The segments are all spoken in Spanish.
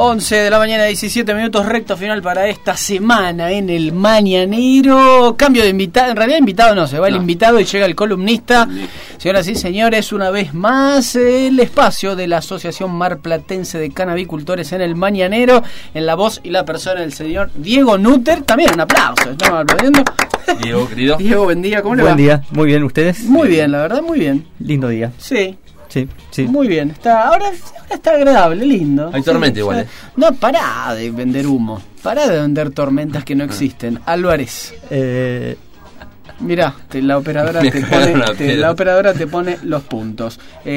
11 de la mañana, 17 minutos, recto final para esta semana en el Mañanero. Cambio de invitado, en realidad invitado no, se va el invitado y llega el columnista. Señoras y señores, una vez más el espacio de la Asociación Marplatense de Canabicultores en el Mañanero, en la voz y la persona del señor Diego Nutter. También un aplauso, estamos aplaudiendo. Diego, querido. Diego, buen día, ¿cómo le va? Buen día, muy bien, ¿ustedes? Muy bien, la verdad, muy bien. Lindo día. Sí. Sí. Muy bien, ahora está agradable, lindo. Hay tormenta igual. No, pará de vender humo. Pará de vender tormentas que no existen. Álvarez. Mirá, la operadora te pone los puntos.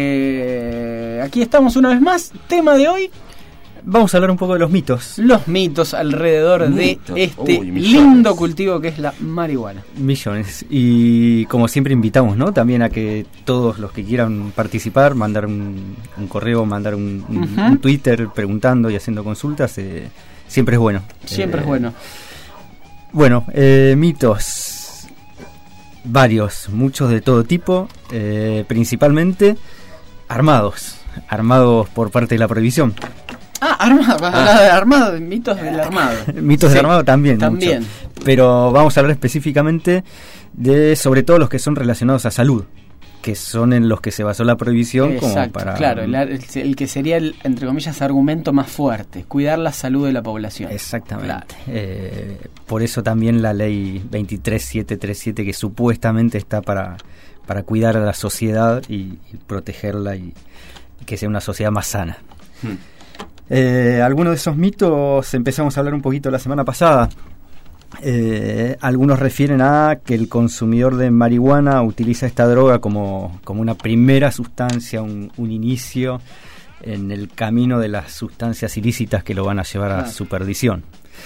Aquí estamos una vez más. Tema de hoy. Vamos a hablar un poco de los mitos. Los mitos alrededor de este lindo cultivo que es la marihuana. Millones. Y como siempre invitamos, ¿no? También a que todos los que quieran participar, mandar un correo, mandar un Twitter preguntando y haciendo consultas, siempre es bueno. Siempre es bueno. Bueno, mitos. Varios, muchos de todo tipo, principalmente armados por parte de la prohibición. Armado, mitos del armado. Mitos del armado también. También. Pero vamos a hablar específicamente de, sobre todo, los que son relacionados a salud, que son en los que se basó la prohibición. Exacto, como para... Claro, el que sería el, entre comillas, argumento más fuerte, cuidar la salud de la población. Exactamente. Claro. Por eso también la ley 23737, que supuestamente está para cuidar a la sociedad y protegerla y que sea una sociedad más sana. Algunos de esos mitos empezamos a hablar un poquito la semana pasada. Algunos refieren a que el consumidor de marihuana utiliza esta droga como una primera sustancia, un inicio en el camino de las sustancias ilícitas que lo van a llevar a su perdición.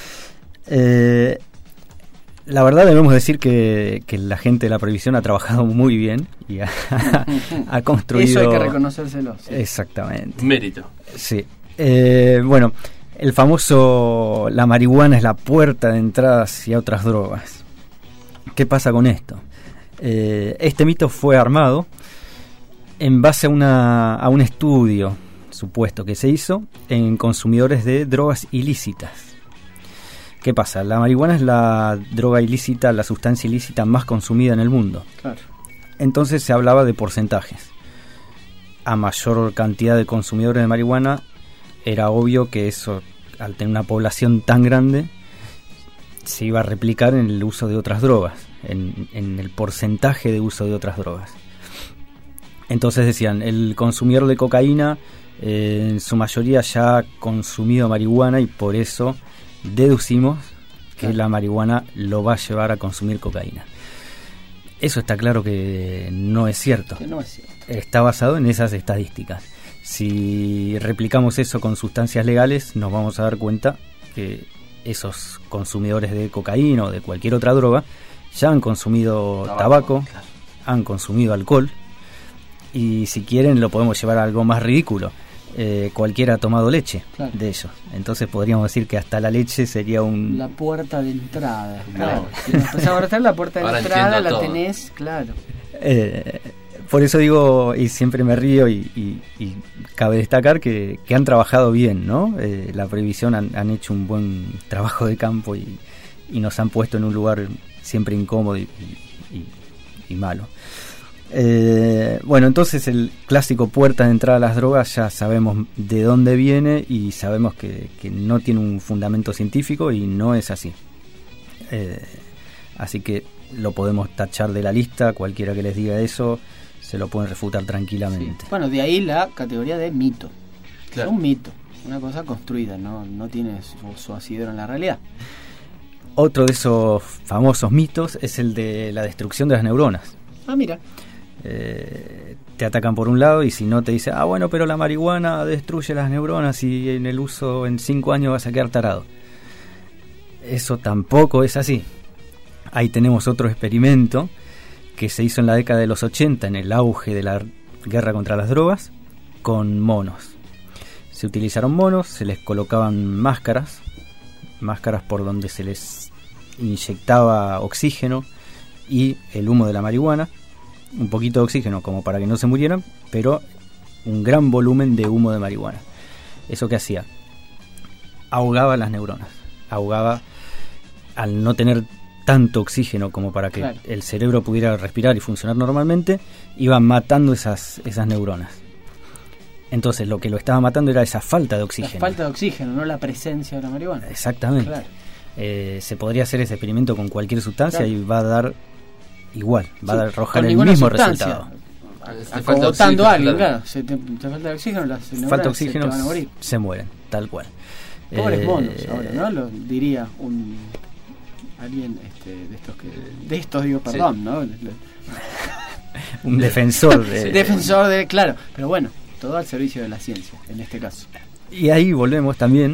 La verdad debemos decir que la gente de la prohibición ha trabajado muy bien y ha construido... Eso hay que reconocérselo. Sí. Exactamente. Mérito. Sí. Bueno, el famoso la marihuana es la puerta de entrada hacia otras drogas. ¿Qué pasa con esto? Este mito fue armado en base a un estudio supuesto que se hizo en consumidores de drogas ilícitas. ¿Qué pasa? La marihuana es la droga ilícita, la sustancia ilícita más consumida en el mundo. Claro. Entonces se hablaba de porcentajes. A mayor cantidad de consumidores de marihuana, era obvio que eso, al tener una población tan grande, se iba a replicar en el uso de otras drogas, en el porcentaje de uso de otras drogas. Entonces decían, el consumidor de cocaína en su mayoría ya ha consumido marihuana y por eso deducimos que la marihuana lo va a llevar a consumir cocaína. Eso está claro que no es cierto. Que no es cierto. Está basado en esas estadísticas. Si replicamos eso con sustancias legales, nos vamos a dar cuenta que esos consumidores de cocaína o de cualquier otra droga ya han consumido tabaco, claro. Han consumido alcohol y si quieren lo podemos llevar a algo más ridículo. Cualquiera ha tomado leche, claro, de ellos. Entonces podríamos decir que hasta la leche sería la puerta de entrada. No. Claro. Si nos empezamos a abrazar la puerta de Ahora entrada, la todo. tenés, claro. Por eso digo, y siempre me río, y cabe destacar que han trabajado bien, ¿no? La prohibición han hecho un buen trabajo de campo y nos han puesto en un lugar siempre incómodo y malo. Bueno, entonces el clásico puerta de entrada a las drogas ya sabemos de dónde viene y sabemos que no tiene un fundamento científico y no es así. Así que lo podemos tachar de la lista, cualquiera que les diga eso se lo pueden refutar tranquilamente. Sí. Bueno, de ahí la categoría de mito. Claro. Es un mito, una cosa construida, no tiene su asidero en la realidad. Otro de esos famosos mitos es el de la destrucción de las neuronas. Mira. Te atacan por un lado y si no te dice, bueno, pero la marihuana destruye las neuronas y en el uso en 5 años vas a quedar tarado. Eso tampoco es así. Ahí tenemos otro experimento que se hizo en la década de los 80 en el auge de la guerra contra las drogas con monos. Se utilizaron monos, se les colocaban máscaras por donde se les inyectaba oxígeno y el humo de la marihuana, un poquito de oxígeno como para que no se murieran, pero un gran volumen de humo de marihuana. ¿Eso qué hacía? ahogaba las neuronas. Ahogaba al no tener tanto oxígeno como para que el cerebro pudiera respirar y funcionar normalmente, iba matando esas neuronas. Entonces lo que lo estaba matando era esa falta de oxígeno. La falta de oxígeno, no la presencia de la marihuana. Exactamente. Claro. Se podría hacer ese experimento con cualquier sustancia y va a dar igual, va a arrojar el mismo resultado. Acogotando a alguien, claro. Te falta oxígeno, las neuronas falta oxígeno, se van a morir. Se mueren, tal cual. Pobres monos ahora, ¿no? Lo diría alguien de estos digo, perdón, sí. ¿No? Un defensor defensor de, claro, pero bueno, todo al servicio de la ciencia, en este caso. Y ahí volvemos también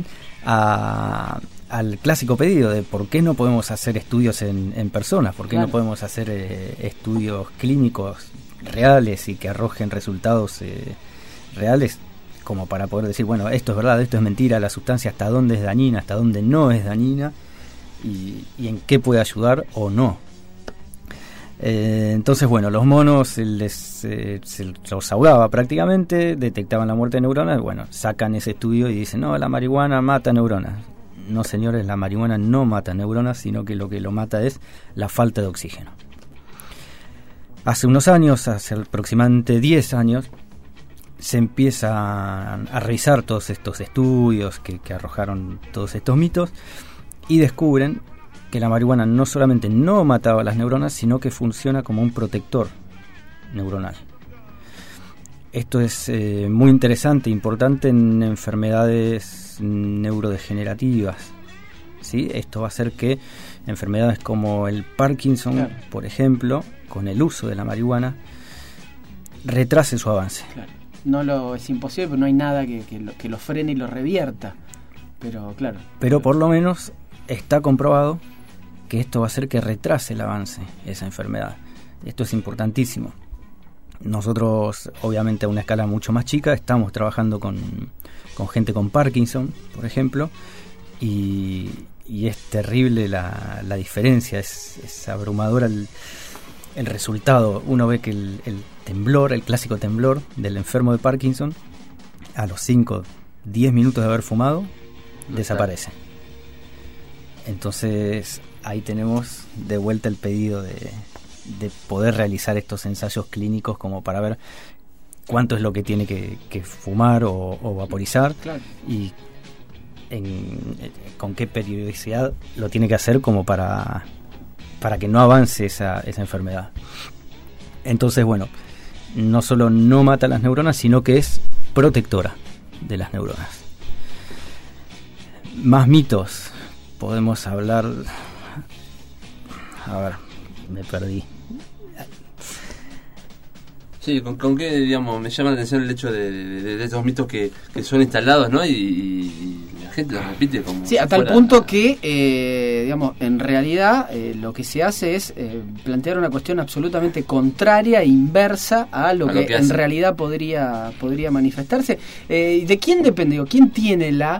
al clásico pedido de por qué no podemos hacer estudios en personas, por qué no podemos hacer estudios clínicos reales y que arrojen resultados reales, como para poder decir, bueno, esto es verdad, esto es mentira, la sustancia hasta dónde es dañina, hasta dónde no es dañina y en qué puede ayudar o no. Entonces, bueno, los monos se los ahogaba prácticamente, detectaban la muerte de neuronas, bueno, sacan ese estudio y dicen, no, la marihuana mata neuronas. No, señores, la marihuana no mata neuronas, sino que lo mata es la falta de oxígeno. Hace unos años, hace aproximadamente 10 años, se empieza a revisar todos estos estudios que arrojaron todos estos mitos y descubren que la marihuana no solamente no mataba las neuronas, sino que funciona como un protector neuronal. Esto es muy interesante, importante en enfermedades neurodegenerativas, ¿sí? Esto va a hacer que enfermedades como el Parkinson, por ejemplo, con el uso de la marihuana, retrase su avance. Es imposible, pero no hay nada que lo frene y lo revierta. Pero por lo menos está comprobado que esto va a hacer que retrase el avance de esa enfermedad. Esto es importantísimo. Nosotros, obviamente a una escala mucho más chica, estamos trabajando con gente con Parkinson, por ejemplo, y es terrible la diferencia, es abrumadora el resultado. Uno ve que el temblor, el clásico temblor del enfermo de Parkinson, a los 5-10 minutos de haber fumado, desaparece. Entonces ahí tenemos de vuelta el pedido de poder realizar estos ensayos clínicos como para ver cuánto es lo que tiene que fumar o vaporizar y con qué periodicidad lo tiene que hacer como para que no avance esa enfermedad. Entonces, bueno, no solo no mata las neuronas, sino que es protectora de las neuronas. Más mitos. Podemos hablar... A ver, me perdí. Sí, ¿con qué, digamos, me llama la atención el hecho de estos mitos que son instalados, ¿no? Y la gente los repite como... Sí, a tal punto que, digamos, en realidad lo que se hace es plantear una cuestión absolutamente contraria e inversa a lo que en realidad podría manifestarse. ¿De quién depende? Digo, ¿quién tiene la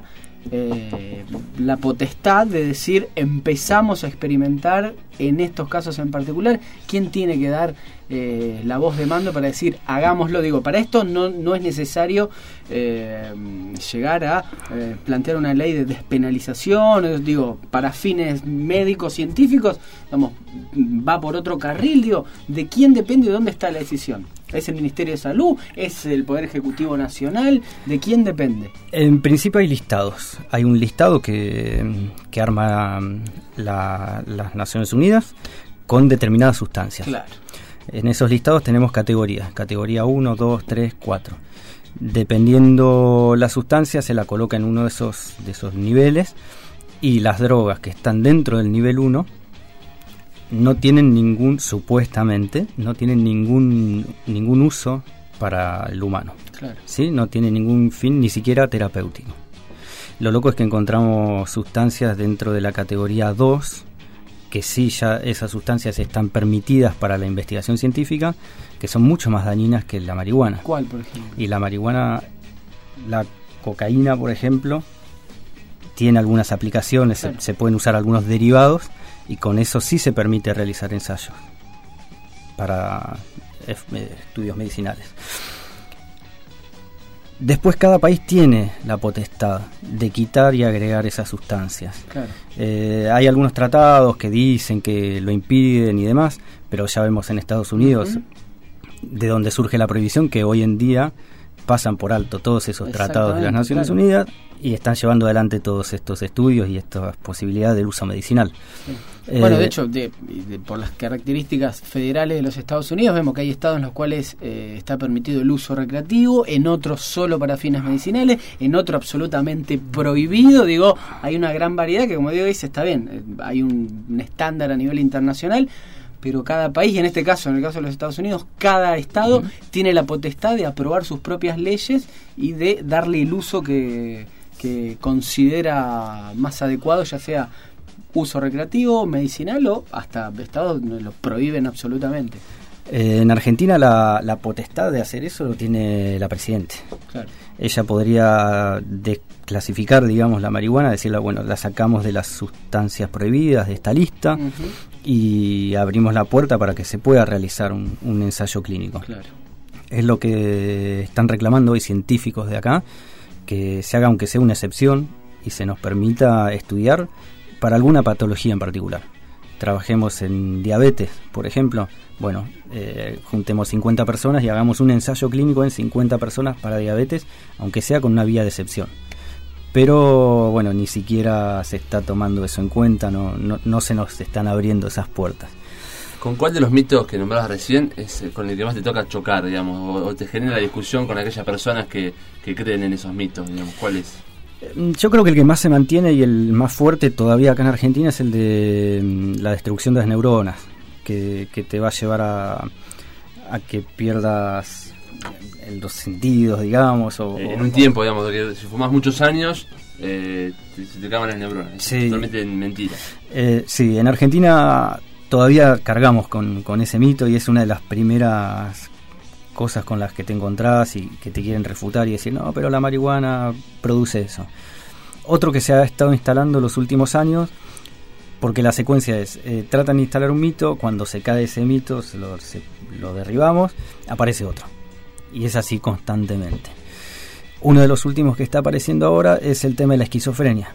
potestad de decir empezamos a experimentar en estos casos en particular? ¿Quién tiene que dar la voz de mando para decir hagámoslo? Digo, para esto no es necesario llegar a plantear una ley de despenalización, digo, para fines médicos científicos, vamos, va por otro carril. Digo, ¿de quién depende y dónde está la decisión? ¿Es el Ministerio de Salud? ¿Es el Poder Ejecutivo Nacional? ¿De quién depende? En principio hay listados. Hay un listado que arma las Naciones Unidas con determinadas sustancias. Claro. En esos listados tenemos categorías. Categoría 1, 2, 3, 4. Dependiendo la sustancia se la coloca en uno de esos niveles, y las drogas que están dentro del nivel 1 no tienen supuestamente no tienen ningún uso para el humano. Claro. ¿Sí? No tiene ningún fin, ni siquiera terapéutico. Lo loco es que encontramos sustancias dentro de la categoría 2 que sí, ya esas sustancias están permitidas para la investigación científica, que son mucho más dañinas que la marihuana. ¿Cuál, por ejemplo? Y la marihuana, la cocaína, por ejemplo, tiene algunas aplicaciones, claro. se pueden usar algunos derivados, y con eso sí se permite realizar ensayos para estudios medicinales. Después cada país tiene la potestad de quitar y agregar esas sustancias. Claro. Hay algunos tratados que dicen que lo impiden y demás, pero ya vemos en Estados Unidos, de donde surge la prohibición, que hoy en día pasan por alto todos esos tratados de las Naciones Unidas y están llevando adelante todos estos estudios y estas posibilidades del uso medicinal. Sí. Bueno, de hecho, por las características federales de los Estados Unidos, vemos que hay estados en los cuales está permitido el uso recreativo, en otros solo para fines medicinales, en otro absolutamente prohibido. Digo, hay una gran variedad que, como digo, dice, está bien, hay un estándar a nivel internacional, pero cada país, y en este caso, en el caso de los Estados Unidos, cada estado tiene la potestad de aprobar sus propias leyes y de darle el uso que considera más adecuado, ya sea uso recreativo, medicinal, o hasta estados donde lo prohíben absolutamente. En Argentina la potestad de hacer eso lo tiene la Presidenta. Claro. Ella podría desclasificar, digamos, la marihuana, decirle, bueno, la sacamos de las sustancias prohibidas de esta lista y abrimos la puerta para que se pueda realizar un ensayo clínico. Claro. Es lo que están reclamando hoy científicos de acá, que se haga aunque sea una excepción y se nos permita estudiar para alguna patología en particular. Trabajemos en diabetes, por ejemplo. Bueno, juntemos 50 personas y hagamos un ensayo clínico en 50 personas para diabetes, aunque sea con una vía de excepción. Pero bueno, ni siquiera se está tomando eso en cuenta, no se nos están abriendo esas puertas. ¿Con cuál de los mitos que nombrabas recién es con el que más te toca chocar, digamos, o te genera discusión con aquellas personas que creen en esos mitos, digamos? ¿Cuál es? Yo creo que el que más se mantiene y el más fuerte todavía acá en Argentina es el de la destrucción de las neuronas, que te va a llevar a que pierdas los sentidos, digamos. En un tiempo, digamos, que si fumas muchos años, se te acaban las neuronas. Sí. Es totalmente mentira. Sí, en Argentina todavía cargamos con ese mito y es una de las primeras cosas con las que te encontrás y que te quieren refutar y decir, no, pero la marihuana produce eso. Otro que se ha estado instalando los últimos años, porque la secuencia es, tratan de instalar un mito, cuando se cae ese mito, lo derribamos, aparece otro. Y es así constantemente. Uno de los últimos que está apareciendo ahora es el tema de la esquizofrenia.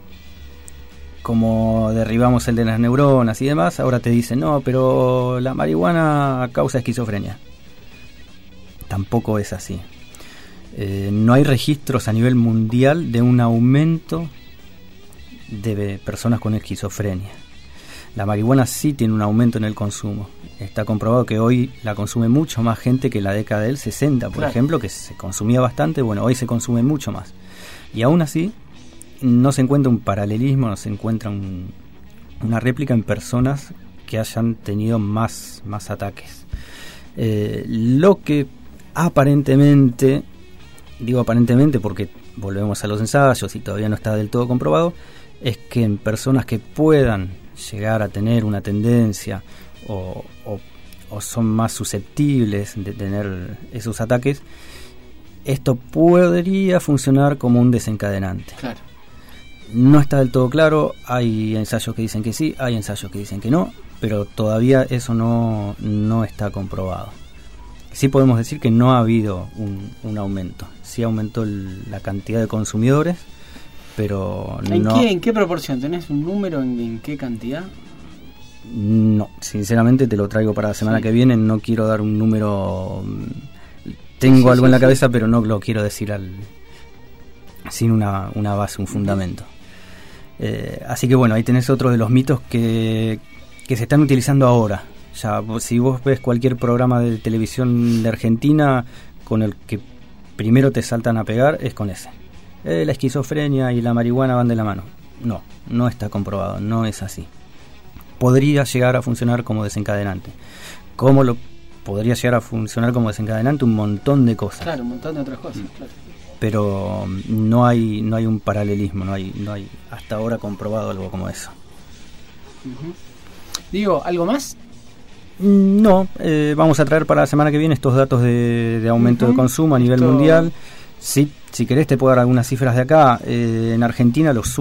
Como derribamos el de las neuronas y demás, ahora te dicen, no, pero la marihuana causa esquizofrenia. Tampoco es así. No hay registros a nivel mundial de un aumento de personas con esquizofrenia. La marihuana sí tiene un aumento en el consumo. Está comprobado que hoy la consume mucho más gente que en la década del 60, por ejemplo, que se consumía bastante. Bueno, hoy se consume mucho más. Y aún así, no se encuentra un paralelismo, no se encuentra una réplica en personas que hayan tenido más ataques. Lo que aparentemente, digo aparentemente porque volvemos a los ensayos y todavía no está del todo comprobado, es que en personas que puedan llegar a tener una tendencia o son más susceptibles de tener esos ataques, esto podría funcionar como un desencadenante. Claro. No está del todo claro, hay ensayos que dicen que sí, hay ensayos que dicen que no, pero todavía eso no está comprobado. Sí podemos decir que no ha habido un aumento. Sí aumentó la cantidad de consumidores, pero ¿En qué proporción? ¿Tenés un número en qué cantidad? No, sinceramente te lo traigo para la semana que viene. No quiero dar un número. Tengo algo en la cabeza, pero no lo quiero decir sin una base, un fundamento. Así que bueno, ahí tenés otro de los mitos que se están utilizando ahora. Ya, si vos ves cualquier programa de televisión de Argentina, con el que primero te saltan a pegar es con ese. La esquizofrenia y la marihuana van de la mano. No está comprobado, no es así. Podría llegar a funcionar como desencadenante. ¿Cómo podría llegar a funcionar como desencadenante? Un montón de cosas. Claro, un montón de otras cosas, claro. Pero no hay un paralelismo, no hay hasta ahora comprobado algo como eso. Digo, ¿algo más? No, vamos a traer para la semana que viene estos datos de aumento de consumo a nivel mundial. Sí, si querés te puedo dar algunas cifras de acá. En Argentina las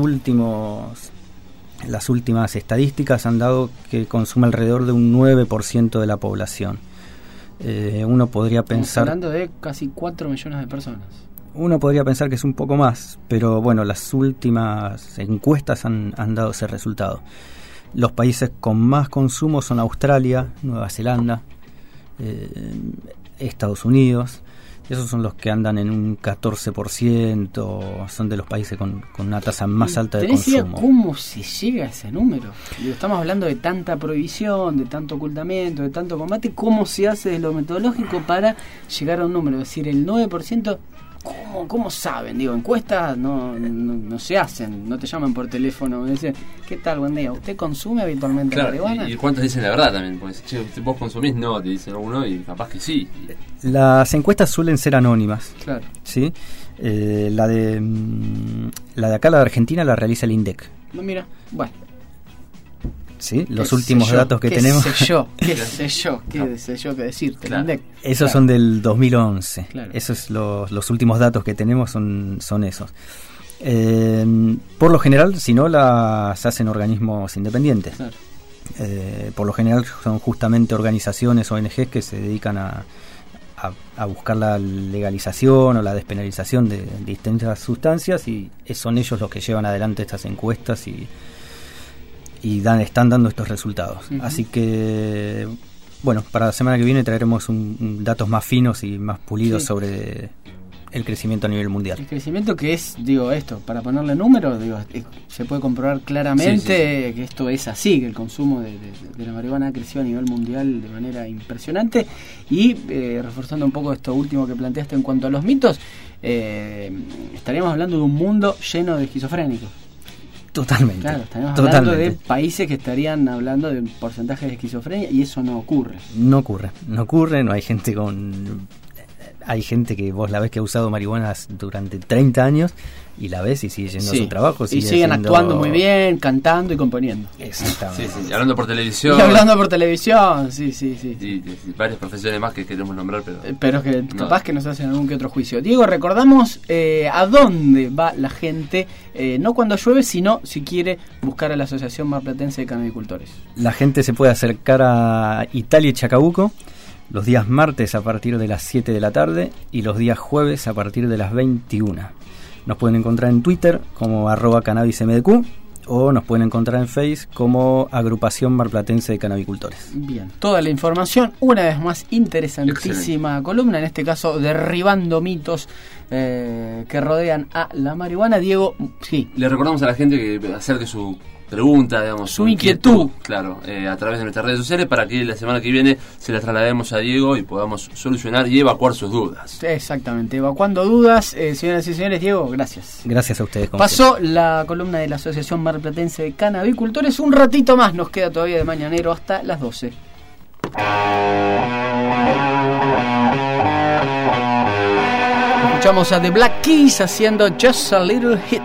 últimas estadísticas han dado que consume alrededor de un 9% de la población. Uno podría pensar... Estamos hablando de casi 4 millones de personas. Uno podría pensar que es un poco más, pero bueno, las últimas encuestas han dado ese resultado. Los países con más consumo son Australia, Nueva Zelanda, Estados Unidos. Esos son los que andan en un 14%, son de los países con una tasa más alta de consumo. ¿Tenés idea cómo se llega a ese número? Digo, estamos hablando de tanta prohibición, de tanto ocultamiento, de tanto combate. ¿Cómo se hace de lo metodológico para llegar a un número? Es decir, el 9%, ¿cómo saben? Digo, encuestas no se hacen, no te llaman por teléfono, me dicen, ¿qué tal, buen día? ¿Usted consume habitualmente marihuana? ¿Y cuántos dicen la verdad también? Pues, che, ¿vos consumís? No, te dicen uno y capaz que sí. Las encuestas suelen ser anónimas. Claro. ¿Sí? La de acá, la de Argentina, la realiza el INDEC. No, mira, bueno. ¿Sí? Los últimos datos que tenemos. ¿Qué sé yo que decirte? Claro. INDEC. Esos son del 2011. Claro. Esos los últimos datos que tenemos son esos. Por lo general, si no, las hacen organismos independientes. Claro. Por lo general son justamente organizaciones, ONGs, que se dedican a buscar la legalización o la despenalización de distintas sustancias, y son ellos los que llevan adelante estas encuestas y están dando estos resultados. Uh-huh. Así que, bueno, para la semana que viene traeremos datos más finos y más pulidos sobre el crecimiento a nivel mundial. El crecimiento que es, digo, esto, para ponerle números, digo, se puede comprobar claramente que esto es así, que el consumo de la marihuana ha crecido a nivel mundial de manera impresionante. Y reforzando un poco esto último que planteaste en cuanto a los mitos, estaríamos hablando de un mundo lleno de esquizofrénicos. Totalmente. Claro, estaríamos hablando de países que estarían hablando de un porcentaje de esquizofrenia, y eso no ocurre. No ocurre, no hay gente Hay gente que vos la ves que ha usado marihuana durante 30 años y la ves y sigue yendo a su trabajo. Y siguen actuando muy bien, cantando y componiendo. Exactamente. Sí, hablando por televisión. Y hablando por televisión, sí. Y varias profesiones más que queremos nombrar, pero que capaz que nos hacen algún que otro juicio. Diego, recordamos a dónde va la gente, no cuando llueve, sino si quiere buscar a la Asociación Marplatense de Canabicultores. La gente se puede acercar a Italia y Chacabuco los días martes a partir de las 7 de la tarde y los días jueves a partir de las 21. Nos pueden encontrar en Twitter como @cannabismdq o nos pueden encontrar en Facebook como Agrupación Marplatense de Canabicultores. Bien, toda la información, una vez más, interesantísima columna, en este caso derribando mitos que rodean a la marihuana. Diego, sí. Le recordamos a la gente que acerque su pregunta, digamos, su inquietud, claro, a través de nuestras redes sociales, para que la semana que viene se la traslademos a Diego y podamos solucionar y evacuar sus dudas. Exactamente, evacuando dudas. Señoras y señores, Diego, gracias. Gracias a ustedes. Pasó la columna de la Asociación Marplatense de Canabicultores. Un ratito más nos queda todavía de mañanero hasta las 12. Escuchamos a The Black Keys haciendo Just a Little Hit.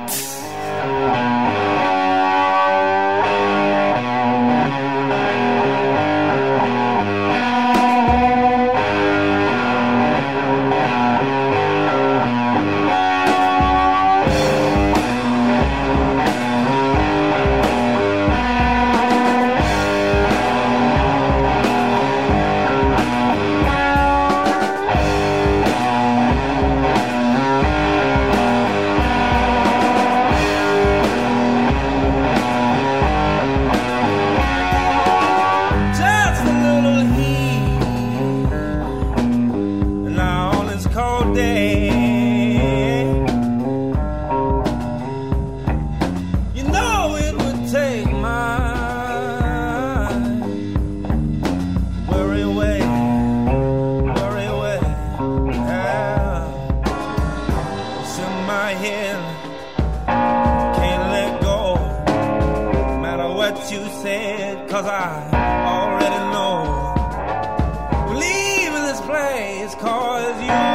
Cause I already know. Believe in this place, cause you